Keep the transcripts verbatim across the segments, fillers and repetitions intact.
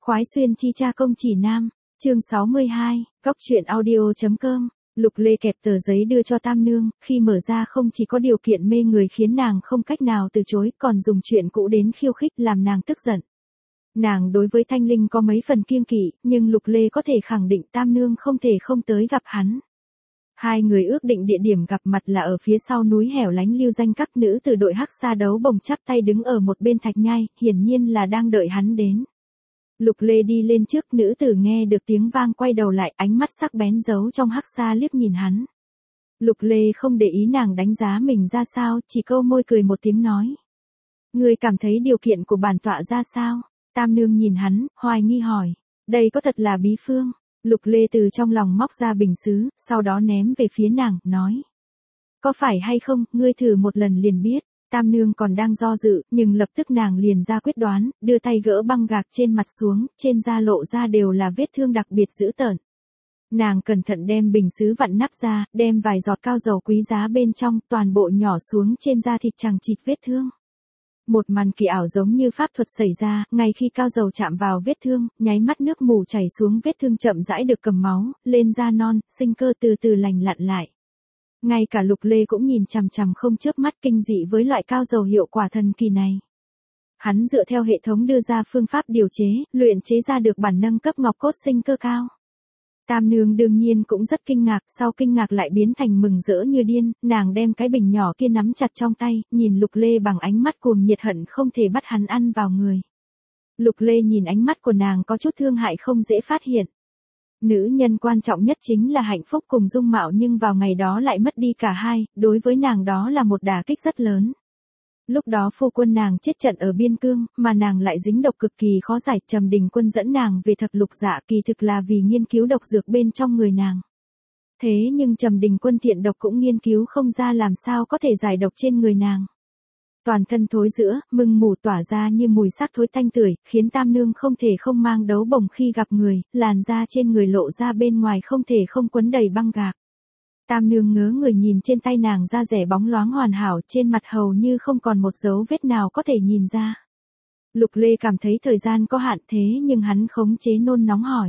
Khoái xuyên chi cha công chỉ nam, chương sáu mươi hai, góc truyện audio.com. Lục Lê kẹp tờ giấy đưa cho Tam Nương, khi mở ra không chỉ có điều kiện mê người khiến nàng không cách nào từ chối, còn dùng chuyện cũ đến khiêu khích làm nàng tức giận. Nàng đối với Thanh Linh có mấy phần kiêng kỵ, nhưng Lục Lê có thể khẳng định Tam Nương không thể không tới gặp hắn. Hai người ước định địa điểm gặp mặt là ở phía sau núi hẻo lánh lưu danh các nữ từ đội hắc xa đấu bồng chắp tay đứng ở một bên thạch nhai, hiển nhiên là đang đợi hắn đến. Lục Lê đi lên trước, nữ tử nghe được tiếng vang quay đầu lại, ánh mắt sắc bén giấu trong hắc xa liếc nhìn hắn. Lục Lê không để ý nàng đánh giá mình ra sao, chỉ câu môi cười một tiếng nói. Ngươi cảm thấy điều kiện của bản tọa ra sao? Tam Nương nhìn hắn, hoài nghi hỏi. Đây có thật là bí phương? Lục Lê từ trong lòng móc ra bình sứ, sau đó ném về phía nàng, nói. Có phải hay không, ngươi thử một lần liền biết. Tam Nương còn đang do dự, nhưng lập tức nàng liền ra quyết đoán, đưa tay gỡ băng gạc trên mặt xuống, trên da lộ ra đều là vết thương đặc biệt dữ tợn. Nàng cẩn thận đem bình sứ vặn nắp ra, đem vài giọt cao dầu quý giá bên trong, toàn bộ nhỏ xuống trên da thịt chằng chịt vết thương. Một màn kỳ ảo giống như pháp thuật xảy ra, ngay khi cao dầu chạm vào vết thương, nháy mắt nước mù chảy xuống vết thương chậm rãi được cầm máu, lên da non, sinh cơ từ từ lành lặn lại. Ngay cả Lục Lê cũng nhìn chằm chằm không chớp mắt kinh dị với loại cao dầu hiệu quả thần kỳ này. Hắn dựa theo hệ thống đưa ra phương pháp điều chế, luyện chế ra được bản nâng cấp ngọc cốt sinh cơ cao. Tam Nương đương nhiên cũng rất kinh ngạc, sau kinh ngạc lại biến thành mừng rỡ như điên, nàng đem cái bình nhỏ kia nắm chặt trong tay, nhìn Lục Lê bằng ánh mắt cuồng nhiệt hận không thể bắt hắn ăn vào người. Lục Lê nhìn ánh mắt của nàng có chút thương hại không dễ phát hiện. Nữ nhân quan trọng nhất chính là hạnh phúc cùng dung mạo, nhưng vào ngày đó lại mất đi cả hai, đối với nàng đó là một đả kích rất lớn. Lúc đó phu quân nàng chết trận ở biên cương, mà nàng lại dính độc cực kỳ khó giải, Trầm Đình Quân dẫn nàng về Thập Lục Dạ, kỳ thực là vì nghiên cứu độc dược bên trong người nàng. Thế nhưng Trầm Đình Quân thiện độc cũng nghiên cứu không ra làm sao có thể giải độc trên người nàng. Toàn thân thối rữa, mưng mù tỏa ra như mùi xác thối tanh tưởi, khiến Tam Nương không thể không mang đấu bồng khi gặp người, làn da trên người lộ ra bên ngoài không thể không quấn đầy băng gạc. Tam Nương ngớ người nhìn trên tay nàng da rẻ bóng loáng hoàn hảo, trên mặt hầu như không còn một dấu vết nào có thể nhìn ra. Lục Lê cảm thấy thời gian có hạn, thế nhưng hắn khống chế nôn nóng hỏi.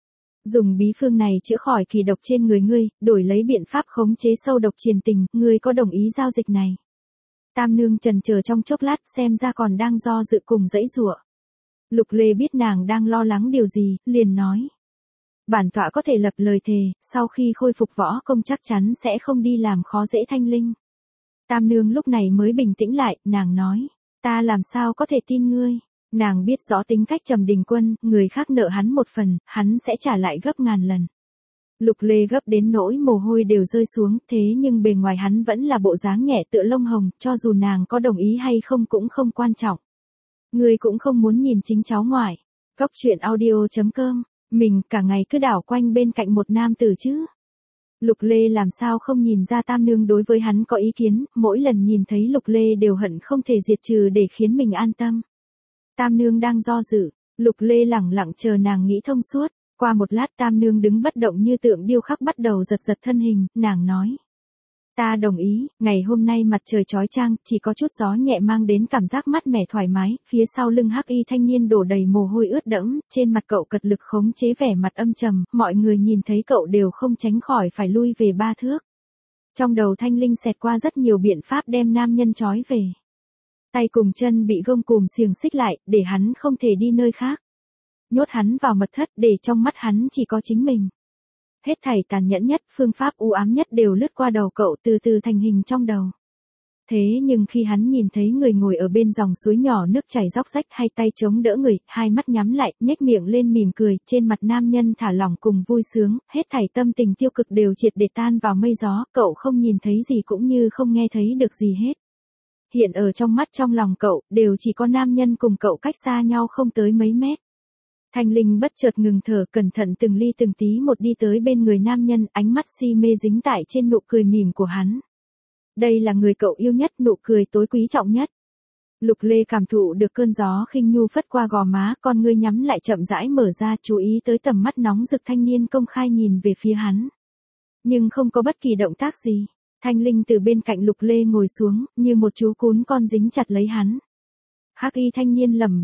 Dùng bí phương này chữa khỏi kỳ độc trên người ngươi, đổi lấy biện pháp khống chế sâu độc triền tình, ngươi có đồng ý giao dịch này? Tam Nương chần chờ trong chốc lát, xem ra còn đang do dự cùng dãy giụa. Lục Lê biết nàng đang lo lắng điều gì, liền nói. Bản tọa có thể lập lời thề, sau khi khôi phục võ công chắc chắn sẽ không đi làm khó dễ Thanh Linh. Tam Nương lúc này mới bình tĩnh lại, nàng nói. Ta làm sao có thể tin ngươi? Nàng biết rõ tính cách Trầm Đình Quân, người khác nợ hắn một phần, hắn sẽ trả lại gấp ngàn lần. Lục Lê gấp đến nỗi mồ hôi đều rơi xuống, thế nhưng bề ngoài hắn vẫn là bộ dáng nhẹ tựa lông hồng, cho dù nàng có đồng ý hay không cũng không quan trọng. Ngươi cũng không muốn nhìn chính cháu ngoại. Góc truyện audio.com. Mình cả ngày cứ đảo quanh bên cạnh một nam tử chứ. Lục Lê làm sao không nhìn ra Tam Nương đối với hắn có ý kiến, mỗi lần nhìn thấy Lục Lê đều hận không thể diệt trừ để khiến mình an tâm. Tam Nương đang do dự, Lục Lê lẳng lặng chờ nàng nghĩ thông suốt. Qua một lát Tam Nương đứng bất động như tượng điêu khắc bắt đầu giật giật thân hình, nàng nói. Ta đồng ý, ngày hôm nay mặt trời chói chang, chỉ có chút gió nhẹ mang đến cảm giác mát mẻ thoải mái, phía sau lưng hắc y thanh niên đổ đầy mồ hôi ướt đẫm, trên mặt cậu cật lực khống chế vẻ mặt âm trầm, mọi người nhìn thấy cậu đều không tránh khỏi phải lui về ba thước. Trong đầu Thanh Linh xẹt qua rất nhiều biện pháp đem nam nhân trói về. Tay cùng chân bị gông cùm xiềng xích lại, để hắn không thể đi nơi khác. Nhốt hắn vào mật thất để trong mắt hắn chỉ có chính mình. Hết thảy tàn nhẫn nhất, phương pháp u ám nhất đều lướt qua đầu cậu từ từ thành hình trong đầu. Thế nhưng khi hắn nhìn thấy người ngồi ở bên dòng suối nhỏ nước chảy róc rách, hai tay chống đỡ người, hai mắt nhắm lại, nhếch miệng lên mỉm cười, trên mặt nam nhân thả lỏng cùng vui sướng, hết thảy tâm tình tiêu cực đều triệt để tan vào mây gió, cậu không nhìn thấy gì cũng như không nghe thấy được gì hết. Hiện ở trong mắt trong lòng cậu, đều chỉ có nam nhân cùng cậu cách xa nhau không tới mấy mét. Thanh Linh bất chợt ngừng thở, cẩn thận từng ly từng tí một đi tới bên người nam nhân, ánh mắt si mê dính tại trên nụ cười mỉm của hắn. Đây là người cậu yêu nhất, nụ cười tối quý trọng nhất. Lục Lê cảm thụ được cơn gió khinh nhu phất qua gò má, con ngươi nhắm lại chậm rãi mở ra, chú ý tới tầm mắt nóng rực thanh niên công khai nhìn về phía hắn. Nhưng không có bất kỳ động tác gì. Thanh Linh từ bên cạnh Lục Lê ngồi xuống, như một chú cún con dính chặt lấy hắn. Hắc y thanh niên lẩm bẩm.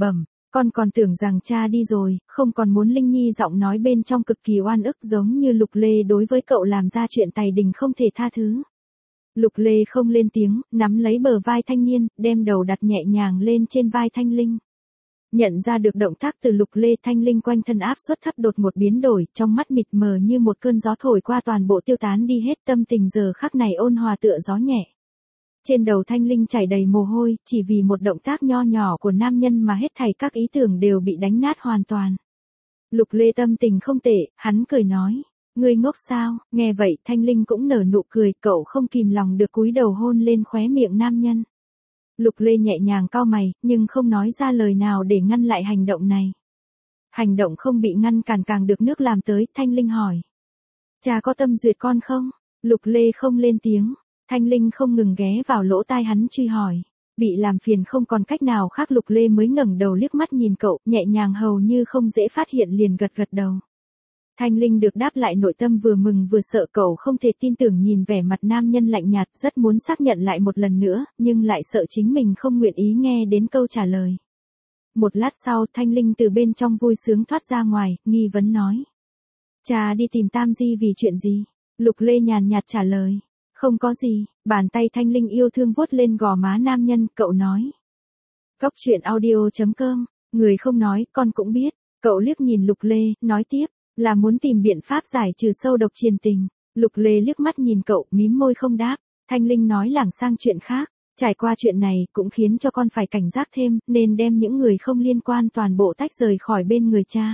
Con còn tưởng rằng cha đi rồi, không còn muốn. Linh Nhi giọng nói bên trong cực kỳ oan ức, giống như Lục Lê đối với cậu làm ra chuyện tày đình không thể tha thứ. Lục Lê không lên tiếng, nắm lấy bờ vai thanh niên, đem đầu đặt nhẹ nhàng lên trên vai Thanh Linh. Nhận ra được động tác từ Lục Lê, Thanh Linh quanh thân áp suất thấp đột một biến đổi, trong mắt mịt mờ như một cơn gió thổi qua toàn bộ tiêu tán đi hết, tâm tình giờ khắc này ôn hòa tựa gió nhẹ. Trên đầu Thanh Linh chảy đầy mồ hôi, chỉ vì một động tác nho nhỏ của nam nhân mà hết thảy các ý tưởng đều bị đánh nát hoàn toàn. Lục Lê tâm tình không tệ, hắn cười nói, ngươi ngốc sao? Nghe vậy Thanh Linh cũng nở nụ cười, cậu không kìm lòng được cúi đầu hôn lên khóe miệng nam nhân. Lục Lê nhẹ nhàng cau mày, nhưng không nói ra lời nào để ngăn lại hành động này. Hành động không bị ngăn cản càng được nước làm tới, Thanh Linh hỏi. Cha có tâm duyệt con không? Lục Lê không lên tiếng. Thanh Linh không ngừng ghé vào lỗ tai hắn truy hỏi. Bị làm phiền không còn cách nào khác, Lục Lê mới ngẩng đầu liếc mắt nhìn cậu, nhẹ nhàng hầu như không dễ phát hiện liền gật gật đầu. Thanh Linh được đáp lại nội tâm vừa mừng vừa sợ, cậu không thể tin tưởng nhìn vẻ mặt nam nhân lạnh nhạt, rất muốn xác nhận lại một lần nữa, nhưng lại sợ chính mình không nguyện ý nghe đến câu trả lời. Một lát sau, Thanh Linh từ bên trong vui sướng thoát ra ngoài, nghi vấn nói. Cha đi tìm Tam Di vì chuyện gì? Lục Lê nhàn nhạt trả lời. Không có gì. Bàn tay Thanh Linh yêu thương vuốt lên gò má nam nhân, cậu nói. Cóc truyện audio chấm com, người không nói, con cũng biết. Cậu liếc nhìn Lục Lê, nói tiếp. Là muốn tìm biện pháp giải trừ sâu độc triền tình. Lục Lê liếc mắt nhìn cậu, mím môi không đáp. Thanh Linh nói lảng sang chuyện khác. Trải qua chuyện này cũng khiến cho con phải cảnh giác thêm, nên đem những người không liên quan toàn bộ tách rời khỏi bên người cha.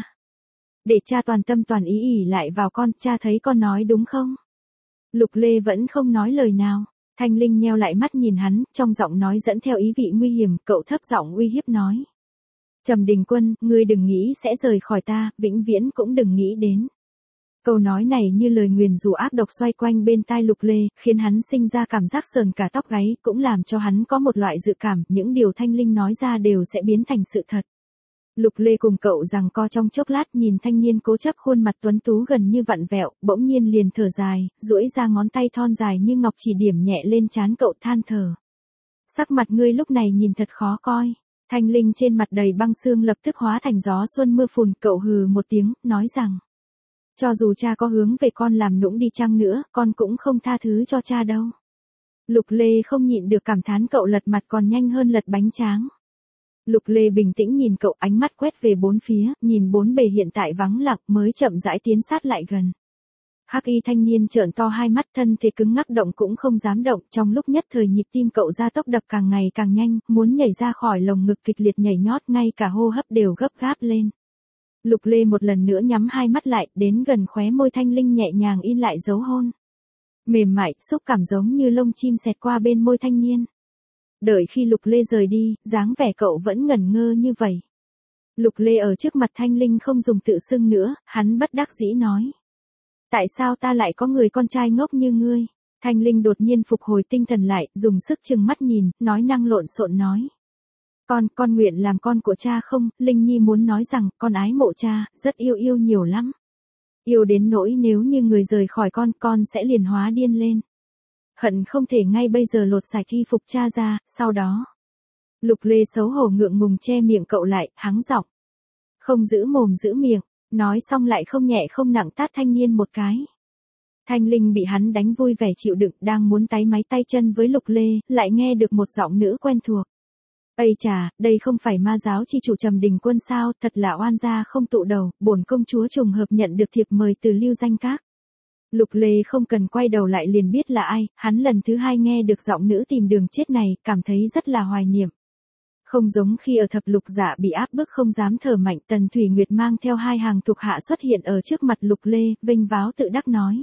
Để cha toàn tâm toàn ý ỉ lại vào con, cha thấy con nói đúng không? Lục Lê vẫn không nói lời nào. Thanh Linh nheo lại mắt nhìn hắn, trong giọng nói dẫn theo ý vị nguy hiểm, cậu thấp giọng uy hiếp nói. Trầm Đình Quân, ngươi đừng nghĩ sẽ rời khỏi ta, vĩnh viễn cũng đừng nghĩ đến. Câu nói này như lời nguyền rủa ác độc xoay quanh bên tai Lục Lê, khiến hắn sinh ra cảm giác sờn cả tóc gáy, cũng làm cho hắn có một loại dự cảm, những điều Thanh Linh nói ra đều sẽ biến thành sự thật. Lục Lê cùng cậu giằng co trong chốc lát, nhìn thanh niên cố chấp khuôn mặt tuấn tú gần như vặn vẹo, bỗng nhiên liền thở dài, duỗi ra ngón tay thon dài như ngọc chỉ điểm nhẹ lên trán cậu, than thở. Sắc mặt ngươi lúc này nhìn thật khó coi. Thanh Linh trên mặt đầy băng xương lập tức hóa thành gió xuân mưa phùn, cậu hừ một tiếng, nói rằng. Cho dù cha có hướng về con làm nũng đi chăng nữa, con cũng không tha thứ cho cha đâu. Lục Lê không nhịn được cảm thán, cậu lật mặt còn nhanh hơn lật bánh tráng. Lục Lê bình tĩnh nhìn cậu, ánh mắt quét về bốn phía, nhìn bốn bề hiện tại vắng lặng mới chậm rãi tiến sát lại gần. Hắc y thanh niên trợn to hai mắt, thân thể cứng ngắc, động cũng không dám động, trong lúc nhất thời nhịp tim cậu gia tốc đập càng ngày càng nhanh, muốn nhảy ra khỏi lồng ngực kịch liệt nhảy nhót, ngay cả hô hấp đều gấp gáp lên. Lục Lê một lần nữa nhắm hai mắt lại, đến gần khóe môi Thanh Linh nhẹ nhàng in lại dấu hôn. Mềm mại, xúc cảm giống như lông chim xẹt qua bên môi thanh niên. Đợi khi Lục Lê rời đi, dáng vẻ cậu vẫn ngẩn ngơ như vậy. Lục Lê ở trước mặt Thanh Linh không dùng tự xưng nữa, hắn bất đắc dĩ nói. Tại sao ta lại có người con trai ngốc như ngươi? Thanh Linh đột nhiên phục hồi tinh thần lại, dùng sức chừng mắt nhìn, nói năng lộn xộn nói. Con, con nguyện làm con của cha không? Linh Nhi muốn nói rằng, con ái mộ cha, rất yêu yêu nhiều lắm. Yêu đến nỗi nếu như người rời khỏi con, con sẽ liền hóa điên lên. Hận không thể ngay bây giờ lột sạch y phục cha ra, sau đó. Lục Lê xấu hổ ngượng ngùng che miệng cậu lại, hắng giọng. Không giữ mồm giữ miệng, nói xong lại không nhẹ không nặng tát thanh niên một cái. Thanh Linh bị hắn đánh vui vẻ chịu đựng, đang muốn táy máy tay chân với Lục Lê, lại nghe được một giọng nữ quen thuộc. Ây chà, đây không phải ma giáo chi chủ Trầm Đình Quân sao, thật là oan gia không tụ đầu, bổn công chúa trùng hợp nhận được thiệp mời từ Lưu Danh Các. Lục Lê không cần quay đầu lại liền biết là ai, hắn lần thứ hai nghe được giọng nữ tìm đường chết này, cảm thấy rất là hoài niệm. Không giống khi ở thập lục dạ bị áp bức không dám thở mạnh, Tần Thủy Nguyệt mang theo hai hàng thuộc hạ xuất hiện ở trước mặt Lục Lê, vênh váo tự đắc nói.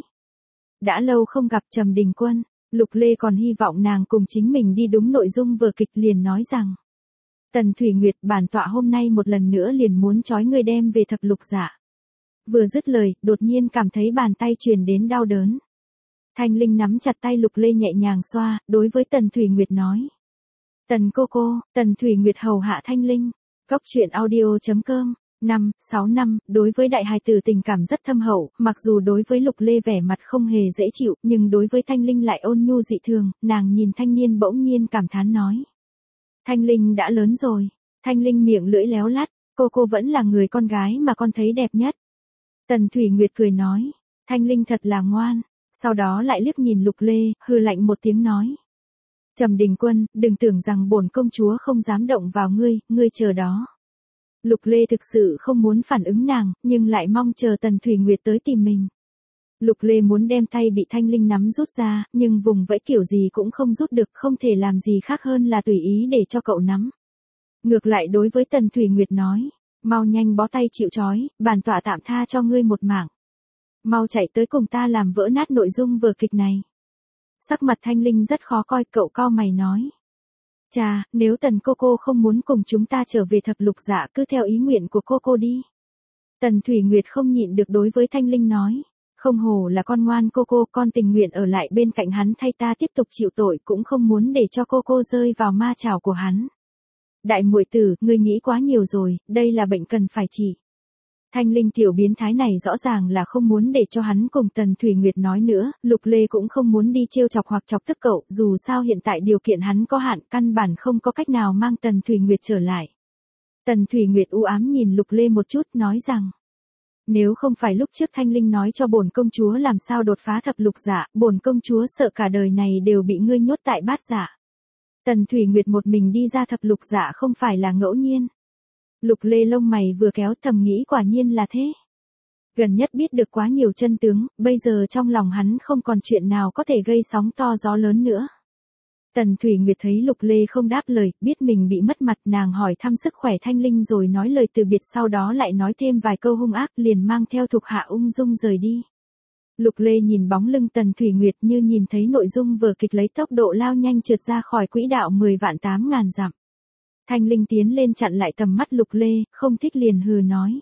Đã lâu không gặp Trầm Đình Quân, Lục Lê còn hy vọng nàng cùng chính mình đi đúng nội dung vở kịch, liền nói rằng. Tần Thủy Nguyệt, bản tọa hôm nay một lần nữa liền muốn trói ngươi đem về thập lục dạ. Vừa dứt lời, đột nhiên cảm thấy bàn tay truyền đến đau đớn. Thanh Linh nắm chặt tay Lục Lê nhẹ nhàng xoa, đối với Tần Thủy Nguyệt nói. Tần cô cô, Tần Thủy Nguyệt hầu hạ Thanh Linh. Cóc truyện audio chấm com, năm, sáu năm, đối với đại hài tử tình cảm rất thâm hậu, mặc dù đối với Lục Lê vẻ mặt không hề dễ chịu, nhưng đối với Thanh Linh lại ôn nhu dị thường, nàng nhìn thanh niên bỗng nhiên cảm thán nói. Thanh Linh đã lớn rồi. Thanh Linh miệng lưỡi léo lắt, Cô cô vẫn là người con gái mà con thấy đẹp nhất. Tần Thủy Nguyệt cười nói, Thanh Linh thật là ngoan, sau đó lại liếc nhìn Lục Lê, hừ lạnh một tiếng nói. Trầm Đình Quân, đừng tưởng rằng bổn công chúa không dám động vào ngươi, ngươi chờ đó. Lục Lê thực sự không muốn phản ứng nàng, nhưng lại mong chờ Tần Thủy Nguyệt tới tìm mình. Lục Lê muốn đem tay bị Thanh Linh nắm rút ra, nhưng vùng vẫy kiểu gì cũng không rút được, không thể làm gì khác hơn là tùy ý để cho cậu nắm. Ngược lại đối với Tần Thủy Nguyệt nói, mau nhanh bó tay chịu trói, bản tọa tạm tha cho ngươi một mạng. Mau chạy tới cùng ta làm vỡ nát nội dung vở kịch này. Sắc mặt Thanh Linh rất khó coi, cậu cau mày nói. Chà, nếu Tần cô cô không muốn cùng chúng ta trở về thập lục dạ cứ theo ý nguyện của cô cô đi. Tần Thủy Nguyệt không nhịn được đối với Thanh Linh nói. Không hổ là con ngoan cô cô, con tình nguyện ở lại bên cạnh hắn thay ta tiếp tục chịu tội, cũng không muốn để cho cô cô rơi vào ma chảo của hắn. Đại muội tử, ngươi nghĩ quá nhiều rồi, đây là bệnh cần phải trị. Thanh Linh tiểu biến thái này rõ ràng là không muốn để cho hắn cùng Tần Thủy Nguyệt nói nữa, Lục Lê cũng không muốn đi trêu chọc hoặc chọc tức cậu, dù sao hiện tại điều kiện hắn có hạn, căn bản không có cách nào mang Tần Thủy Nguyệt trở lại. Tần Thủy Nguyệt u ám nhìn Lục Lê một chút, nói rằng, nếu không phải lúc trước Thanh Linh nói cho bổn công chúa làm sao đột phá thập lục dạ, bổn công chúa sợ cả đời này đều bị ngươi nhốt tại bát dạ. Tần Thủy Nguyệt một mình đi ra thập lục dạ không phải là ngẫu nhiên. Lục Lê lông mày vừa kéo, thầm nghĩ quả nhiên là thế. Gần nhất biết được quá nhiều chân tướng, bây giờ trong lòng hắn không còn chuyện nào có thể gây sóng to gió lớn nữa. Tần Thủy Nguyệt thấy Lục Lê không đáp lời, biết mình bị mất mặt, nàng hỏi thăm sức khỏe Thanh Linh rồi nói lời từ biệt, sau đó lại nói thêm vài câu hung ác, liền mang theo thuộc hạ ung dung rời đi. Lục Lê nhìn bóng lưng Tần Thủy Nguyệt như nhìn thấy nội dung vở kịch lấy tốc độ lao nhanh trượt ra khỏi quỹ đạo mười vạn tám ngàn dặm. Thanh Linh tiến lên chặn lại tầm mắt Lục Lê, không thích liền hừ nói.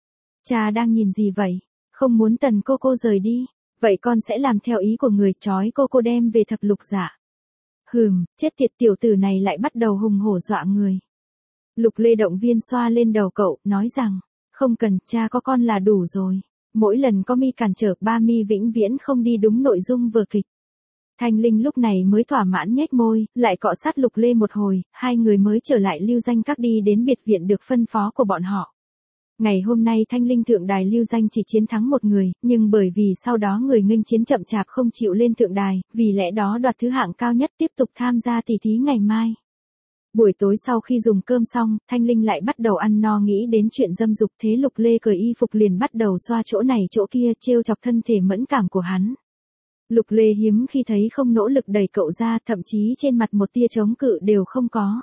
Cha đang nhìn gì vậy? Không muốn Tần cô cô rời đi, vậy con sẽ làm theo ý của người, trói cô cô đem về thập lục dạ. Hừm, chết tiệt, tiểu tử này lại bắt đầu hùng hổ dọa người. Lục Lê động viên xoa lên đầu cậu, nói rằng, không cần, cha có con là đủ rồi. Mỗi lần có mi cản trở, ba mi vĩnh viễn không đi đúng nội dung vở kịch. Thanh Linh lúc này mới thỏa mãn nhếch môi, lại cọ sát Lục Lê một hồi, hai người mới trở lại Lưu Danh Các đi đến biệt viện được phân phó của bọn họ. Ngày hôm nay Thanh Linh thượng đài Lưu Danh chỉ chiến thắng một người, nhưng bởi vì sau đó người nghênh chiến chậm chạp không chịu lên thượng đài, vì lẽ đó đoạt thứ hạng cao nhất tiếp tục tham gia tỷ thí ngày mai. Buổi tối sau khi dùng cơm xong, Thanh Linh lại bắt đầu ăn no, nghĩ đến chuyện dâm dục, thế Lục Lê cởi y phục liền bắt đầu xoa chỗ này chỗ kia, trêu chọc thân thể mẫn cảm của hắn. Lục Lê hiếm khi thấy không nỗ lực đẩy cậu ra, thậm chí trên mặt một tia chống cự đều không có.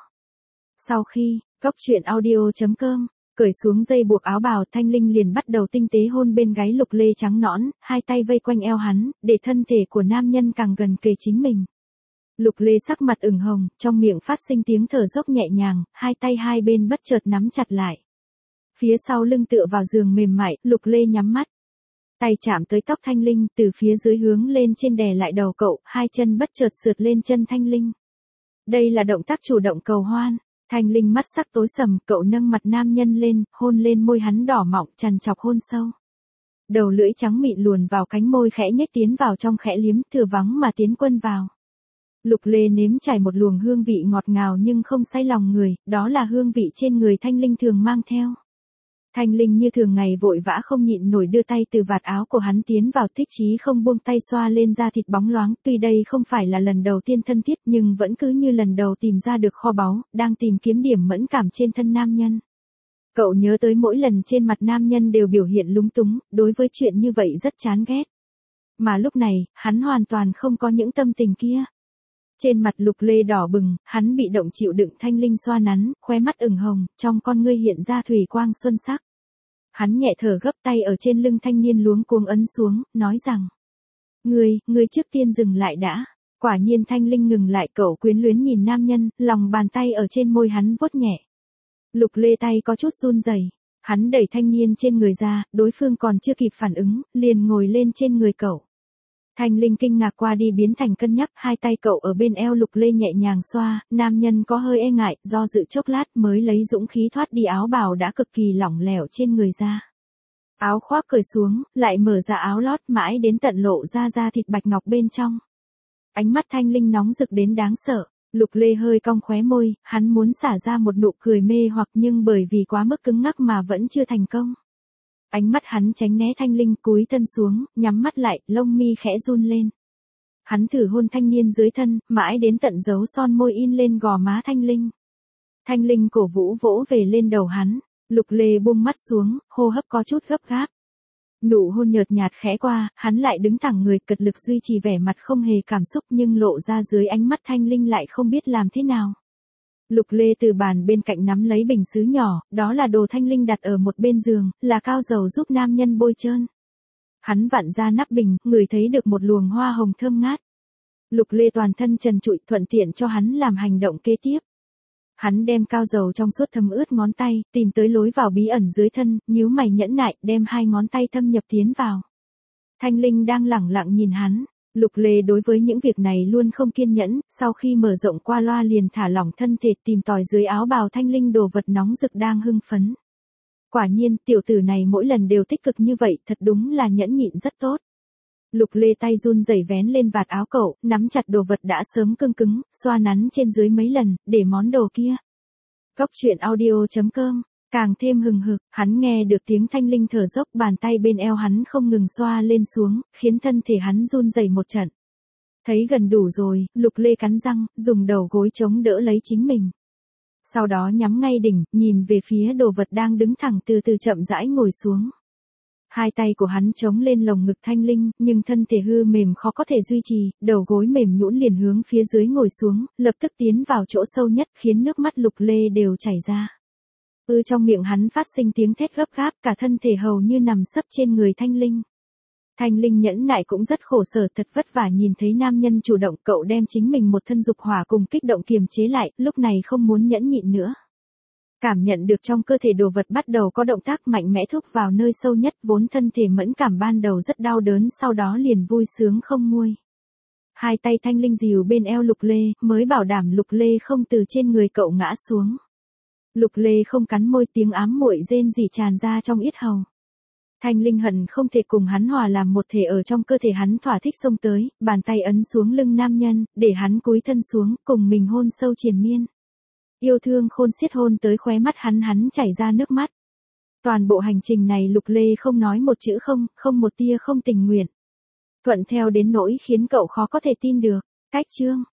Sau khi, góc truyện audio chấm com, cởi xuống dây buộc áo bào, Thanh Linh liền bắt đầu tinh tế hôn bên gáy Lục Lê trắng nõn, hai tay vây quanh eo hắn, để thân thể của nam nhân càng gần kề chính mình. Lục Lê sắc mặt ửng hồng, trong miệng phát sinh tiếng thở dốc nhẹ nhàng, hai tay hai bên bất chợt nắm chặt lại. Phía sau lưng tựa vào giường mềm mại, Lục Lê nhắm mắt. Tay chạm tới tóc Thanh Linh, từ phía dưới hướng lên trên đè lại đầu cậu, hai chân bất chợt sượt lên chân Thanh Linh. Đây là động tác chủ động cầu hoan. Thanh Linh mắt sắc tối sầm, cậu nâng mặt nam nhân lên, hôn lên môi hắn đỏ mọng, trằn trọc hôn sâu. Đầu lưỡi trắng mịn luồn vào cánh môi khẽ nhếch tiến vào trong khẽ liếm, thừa vắng mà tiến quân vào. Lục Lê nếm trải một luồng hương vị ngọt ngào nhưng không say lòng người, đó là hương vị trên người Thanh Linh thường mang theo. Thanh Linh như thường ngày vội vã không nhịn nổi đưa tay từ vạt áo của hắn tiến vào, thích chí không buông tay xoa lên da thịt bóng loáng, tuy đây không phải là lần đầu tiên thân thiết nhưng vẫn cứ như lần đầu tìm ra được kho báu, đang tìm kiếm điểm mẫn cảm trên thân nam nhân. Cậu nhớ tới mỗi lần trên mặt nam nhân đều biểu hiện lúng túng, đối với chuyện như vậy rất chán ghét. Mà lúc này, hắn hoàn toàn không có những tâm tình kia. Trên mặt Lục Lê đỏ bừng, hắn bị động chịu đựng Thanh Linh xoa nắn, khóe mắt ửng hồng, trong con ngươi hiện ra thủy quang xuân sắc. Hắn nhẹ thở gấp, tay ở trên lưng thanh niên luống cuống ấn xuống, nói rằng: Ngươi, ngươi trước tiên dừng lại đã. Quả nhiên Thanh Linh ngừng lại, cậu quyến luyến nhìn nam nhân, lòng bàn tay ở trên môi hắn vuốt nhẹ. Lục Lê tay có chút run rẩy, hắn đẩy thanh niên trên người ra, đối phương còn chưa kịp phản ứng, liền ngồi lên trên người cậu. Thanh Linh kinh ngạc qua đi biến thành cân nhắc, hai tay cậu ở bên eo Lục Lê nhẹ nhàng xoa, nam nhân có hơi e ngại, do dự chốc lát mới lấy dũng khí thoát đi áo bào đã cực kỳ lỏng lẻo trên người ra. Áo khoác cởi xuống, lại mở ra áo lót, mãi đến tận lộ ra da thịt bạch ngọc bên trong. Ánh mắt Thanh Linh nóng rực đến đáng sợ, Lục Lê hơi cong khóe môi, hắn muốn xả ra một nụ cười mê hoặc nhưng bởi vì quá mức cứng ngắc mà vẫn chưa thành công. Ánh mắt hắn tránh né Thanh Linh, cúi thân xuống, nhắm mắt lại, lông mi khẽ run lên. Hắn thử hôn thanh niên dưới thân, mãi đến tận dấu son môi in lên gò má Thanh Linh. Thanh Linh cổ vũ vỗ về lên đầu hắn, Lục Lê buông mắt xuống, hô hấp có chút gấp gáp. Nụ hôn nhợt nhạt khẽ qua, hắn lại đứng thẳng người, cật lực duy trì vẻ mặt không hề cảm xúc nhưng lộ ra dưới ánh mắt Thanh Linh lại không biết làm thế nào. Lục Lê từ bàn bên cạnh nắm lấy bình sứ nhỏ, đó là đồ Thanh Linh đặt ở một bên giường, là cao dầu giúp nam nhân bôi trơn. Hắn vặn ra nắp bình, ngửi thấy được một luồng hoa hồng thơm ngát. Lục Lê toàn thân trần trụi, thuận tiện cho hắn làm hành động kế tiếp. Hắn đem cao dầu trong suốt thấm ướt ngón tay, tìm tới lối vào bí ẩn dưới thân, nhíu mày nhẫn nại, đem hai ngón tay thâm nhập tiến vào. Thanh Linh đang lẳng lặng nhìn hắn. Lục Lê đối với những việc này luôn không kiên nhẫn, sau khi mở rộng qua loa liền thả lỏng thân thể, tìm tòi dưới áo bào Thanh Linh đồ vật nóng rực đang hưng phấn. Quả nhiên, tiểu tử này mỗi lần đều tích cực như vậy, thật đúng là nhẫn nhịn rất tốt. Lục Lê tay run rẩy vén lên vạt áo cậu, nắm chặt đồ vật đã sớm cương cứng, xoa nắn trên dưới mấy lần, để món đồ kia. Góc truyện audio chấm com, càng thêm hừng hực, hắn nghe được tiếng Thanh Linh thở dốc, bàn tay bên eo hắn không ngừng xoa lên xuống, khiến thân thể hắn run rẩy một trận. Thấy gần đủ rồi, Lục Lê cắn răng, dùng đầu gối chống đỡ lấy chính mình. Sau đó nhắm ngay đỉnh, nhìn về phía đồ vật đang đứng thẳng, từ từ chậm rãi ngồi xuống. Hai tay của hắn chống lên lồng ngực Thanh Linh, nhưng thân thể hư mềm khó có thể duy trì, đầu gối mềm nhũn liền hướng phía dưới ngồi xuống, lập tức tiến vào chỗ sâu nhất, khiến nước mắt Lục Lê đều chảy ra. Ư trong miệng hắn phát sinh tiếng thét gấp gáp, cả thân thể hầu như nằm sấp trên người Thanh Linh. Thanh Linh nhẫn nại cũng rất khổ sở, thật vất vả nhìn thấy nam nhân chủ động, cậu đem chính mình một thân dục hỏa cùng kích động kiềm chế lại, lúc này không muốn nhẫn nhịn nữa. Cảm nhận được trong cơ thể đồ vật bắt đầu có động tác mạnh mẽ thúc vào nơi sâu nhất, vốn thân thể mẫn cảm ban đầu rất đau đớn, sau đó liền vui sướng không nguôi. Hai tay Thanh Linh dìu bên eo Lục Lê, mới bảo đảm Lục Lê không từ trên người cậu ngã xuống. Lục Lê không cắn môi, tiếng ám muội rên rỉ tràn ra trong yết hầu. Thanh Linh hận không thể cùng hắn hòa làm một thể, ở trong cơ thể hắn thỏa thích xông tới, bàn tay ấn xuống lưng nam nhân, để hắn cúi thân xuống, cùng mình hôn sâu triền miên. Yêu thương khôn xiết hôn tới khóe mắt hắn, hắn chảy ra nước mắt. Toàn bộ hành trình này Lục Lê không nói một chữ không, không một tia không tình nguyện. Thuận theo đến nỗi khiến cậu khó có thể tin được. Cách chương